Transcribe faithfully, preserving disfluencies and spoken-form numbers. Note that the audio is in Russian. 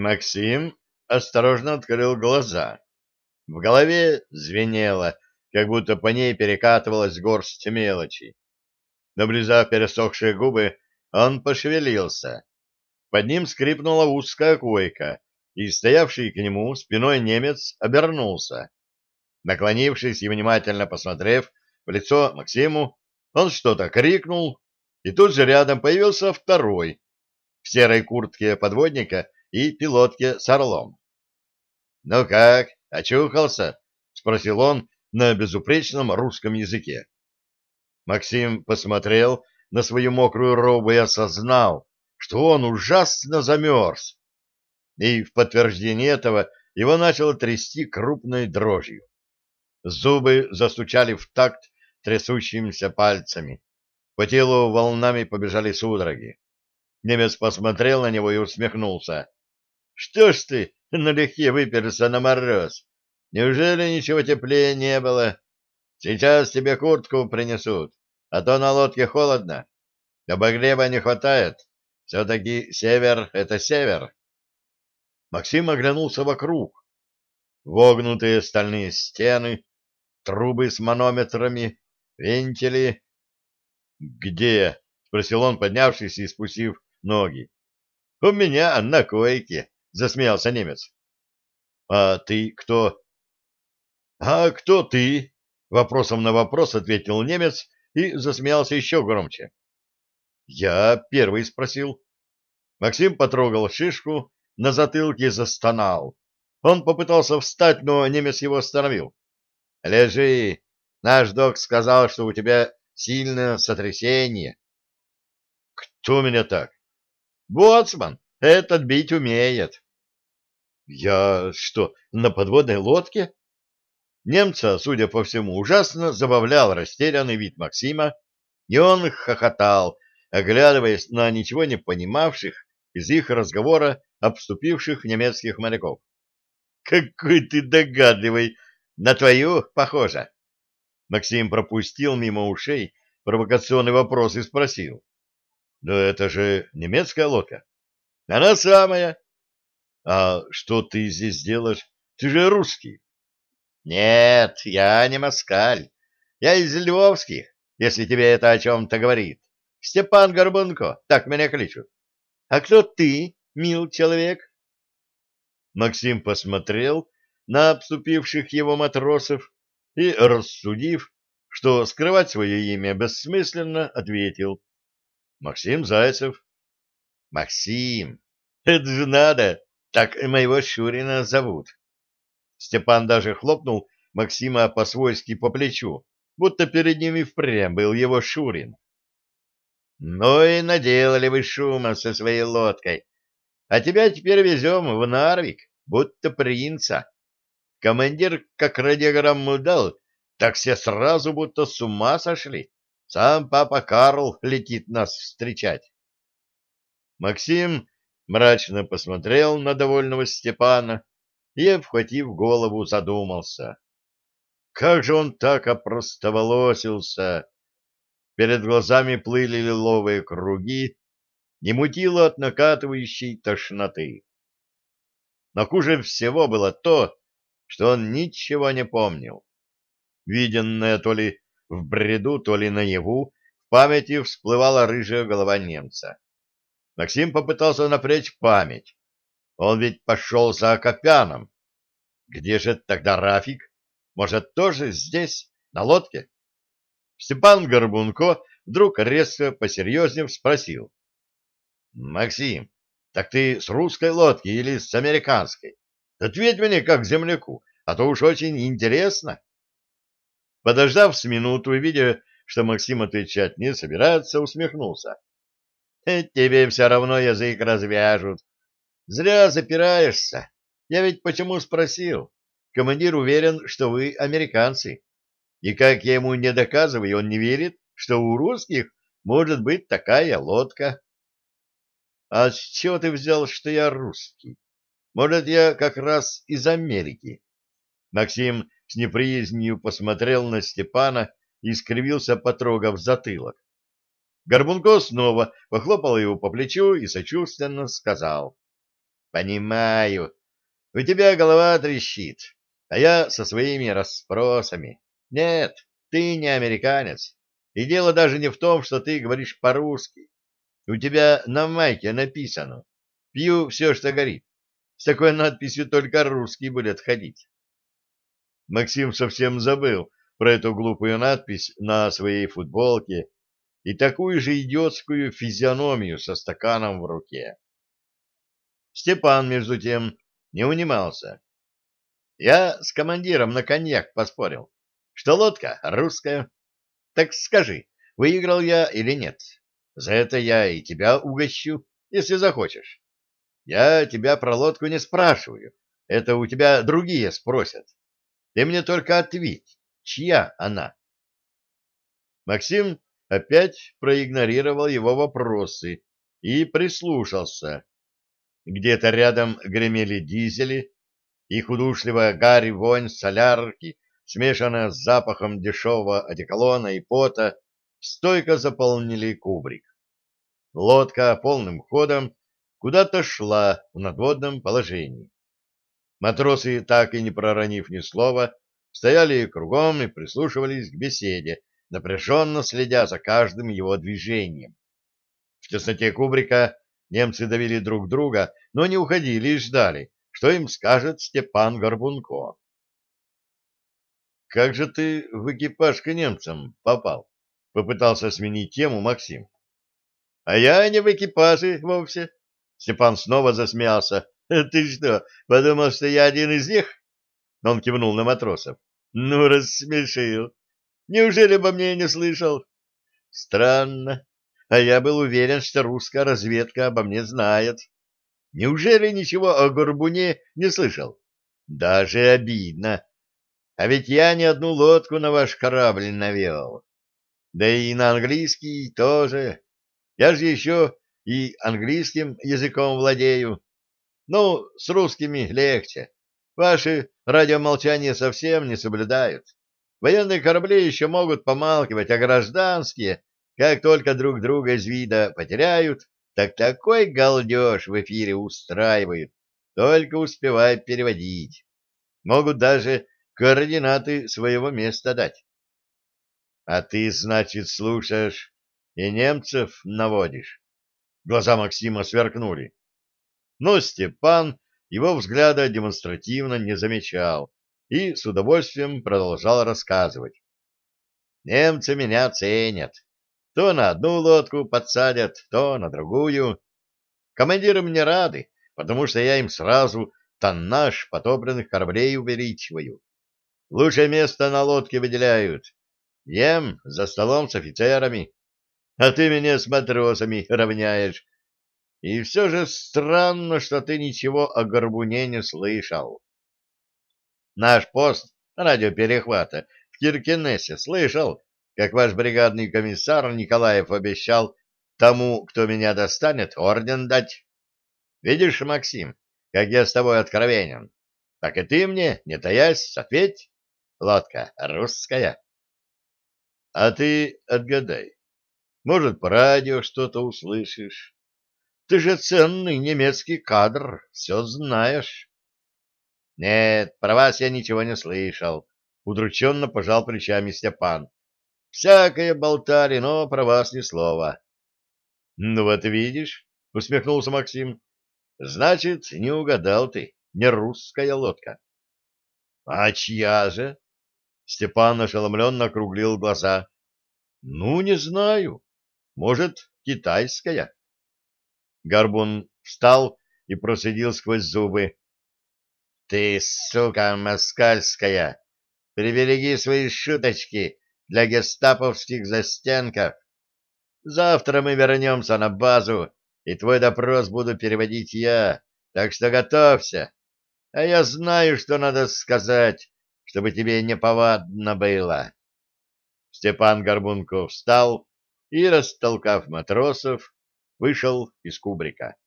Максим осторожно открыл глаза. В голове звенело, как будто по ней перекатывалась горсть мелочи. Облизав пересохшие губы, он пошевелился. Под ним скрипнула узкая койка, и стоявший к нему спиной немец обернулся. Наклонившись и внимательно посмотрев в лицо Максиму, он что-то крикнул, и тут же рядом появился второй, в серой куртке подводника и пилотке с орлом. — Ну как, очухался? — спросил он на безупречном русском языке. Максим посмотрел на свою мокрую робу и осознал, что он ужасно замерз. И в подтверждение этого его начало трясти крупной дрожью. Зубы застучали в такт трясущимися пальцами. По телу волнами побежали судороги. Немец посмотрел на него и усмехнулся. — Что ж ты налегке выперся на мороз? Неужели ничего теплее не было? Сейчас тебе куртку принесут, а то на лодке холодно. Обогрева не хватает. Все-таки север — это север. Максим оглянулся вокруг. Вогнутые стальные стены, трубы с манометрами, вентили. «Где?» — спросил он, поднявшись и спустив ноги. «У меня на койке», — засмеялся немец. «А ты кто?» «А кто ты?» — вопросом на вопрос ответил немец и засмеялся еще громче. «Я первый спросил». Максим потрогал шишку, на затылке застонал. Он попытался встать, но немец его остановил. «Лежи. Наш док сказал, что у тебя сильное сотрясение». «Кто меня так?» «Боцман. Этот бить умеет». «Я что, на подводной лодке?» Немца, судя по всему, ужасно забавлял растерянный вид Максима, и он хохотал, оглядываясь на ничего не понимавших из их разговора обступивших немецких моряков. «Какой ты догадливый! На твою похоже!» Максим пропустил мимо ушей провокационный вопрос и спросил. «Да это же немецкая лодка?» «Она самая!» «А что ты здесь делаешь? Ты же русский!» «Нет, я не москаль. Я из Львовских, если тебе это о чем-то говорит. Степан Горбунко, так меня кличут. А кто ты, мил человек?» Максим посмотрел на обступивших его матросов и, рассудив, что скрывать свое имя бессмысленно, ответил. «Максим Зайцев». «Максим, это же надо, так моего Шурина зовут». Степан даже хлопнул Максима по-свойски по плечу, будто перед ним и впрямь был его Шурин. «Ну и наделали вы шума со своей лодкой. А тебя теперь везем в Нарвик, будто принца. Командир как радиограмму дал, так все сразу будто с ума сошли. Сам папа Карл летит нас встречать». Максим мрачно посмотрел на довольного Степана и, обхватив голову, задумался. Как же он так опростоволосился! Перед глазами плыли лиловые круги, не мутило от накатывающей тошноты. Но хуже всего было то, что он ничего не помнил. Виденное то ли в бреду, то ли наяву, в памяти всплывала рыжая голова немца. Максим попытался напрячь память. Он ведь пошел за Акопяном. Где же тогда Рафик? Может, тоже здесь, на лодке? Степан Горбунко вдруг резко посерьезнев спросил. — Максим, так ты с русской лодки или с американской? Ответь мне как земляку, а то уж очень интересно. Подождав с минуту и видя, что Максим отвечать не собирается, усмехнулся. — Тебе все равно язык развяжут. Зря запираешься. Я ведь почему спросил? Командир уверен, что вы американцы. И как я ему не доказываю, он не верит, что у русских может быть такая лодка. А с чего ты взял, что я русский? Может, я как раз из Америки? Максим с неприязнью посмотрел на Степана и скривился, потрогав затылок. Горбунко снова похлопал его по плечу и сочувственно сказал. Понимаю. У тебя голова трещит, а я со своими расспросами. Нет, ты не американец. И дело даже не в том, что ты говоришь по-русски. У тебя на майке написано: «Пью все, что горит». С такой надписью только русский будет ходить. Максим совсем забыл про эту глупую надпись на своей футболке и такую же идиотскую физиономию со стаканом в руке. Степан, между тем, не унимался. Я с командиром на коньяк поспорил, что лодка русская. Так скажи, выиграл я или нет? За это я и тебя угощу, если захочешь. Я тебя про лодку не спрашиваю, это у тебя другие спросят. Ты мне только ответь, чья она? Максим опять проигнорировал его вопросы и прислушался. Где-то рядом гремели дизели, и удушливая гарь и вонь солярки, смешанная с запахом дешевого одеколона и пота, стойко заполнили кубрик. Лодка полным ходом куда-то шла в надводном положении. Матросы, так и не проронив ни слова, стояли кругом и прислушивались к беседе, напряженно следя за каждым его движением. В тесноте кубрика немцы давили друг друга, но не уходили и ждали, что им скажет Степан Горбунко. — Как же ты в экипаж к немцам попал? — попытался сменить тему Максим. — А я не в экипаже вовсе. Степан снова засмеялся. — Ты что, подумал, что я один из них? Он кивнул на матросов. — Ну, рассмешил. Неужели обо мне не слышал? — Странно. А я был уверен, что русская разведка обо мне знает. Неужели ничего о Горбуне не слышал? Даже обидно. А ведь я ни одну лодку на ваш корабль навел. Да и на английский тоже. Я же еще и английским языком владею. Ну, с русскими легче. Ваши радиомолчания совсем не соблюдают. Военные корабли еще могут помалкивать, а гражданские, как только друг друга из вида потеряют, так такой галдеж в эфире устраивают, только успевают переводить. Могут даже координаты своего места дать. А ты, значит, слушаешь и немцев наводишь? Глаза Максима сверкнули. Но Степан его взгляда демонстративно не замечал и с удовольствием продолжал рассказывать. Немцы меня ценят. То на одну лодку подсадят, то на другую. Командиры мне рады, потому что я им сразу тоннаж потопленных кораблей увеличиваю. Лучшее место на лодке выделяют. Ем за столом с офицерами, а ты меня с матросами равняешь. И все же странно, что ты ничего о Горбуне не слышал. Наш пост радиоперехвата в Киркенесе слышал, как ваш бригадный комиссар Николаев обещал тому, кто меня достанет, орден дать. Видишь, Максим, как я с тобой откровенен, так и ты мне, не таясь, ответь. Лодка русская. А ты отгадай, может, по радио что-то услышишь. Ты же ценный немецкий кадр, все знаешь. Нет, про вас я ничего не слышал. Удрученно пожал плечами Степан. Всякое болтали, но про вас ни слова. Ну вот видишь, усмехнулся Максим. Значит, не угадал ты, не русская лодка. А чья же? Степан ошеломленно округлил глаза. Ну, не знаю. Может, китайская? Горбун встал и процедил сквозь зубы. — Ты, сука москальская, прибереги свои шуточки для гестаповских застенков. Завтра мы вернемся на базу, и твой допрос буду переводить я, так что готовься. А я знаю, что надо сказать, чтобы тебе неповадно было. Степан Горбунков встал и, растолкав матросов, вышел из кубрика.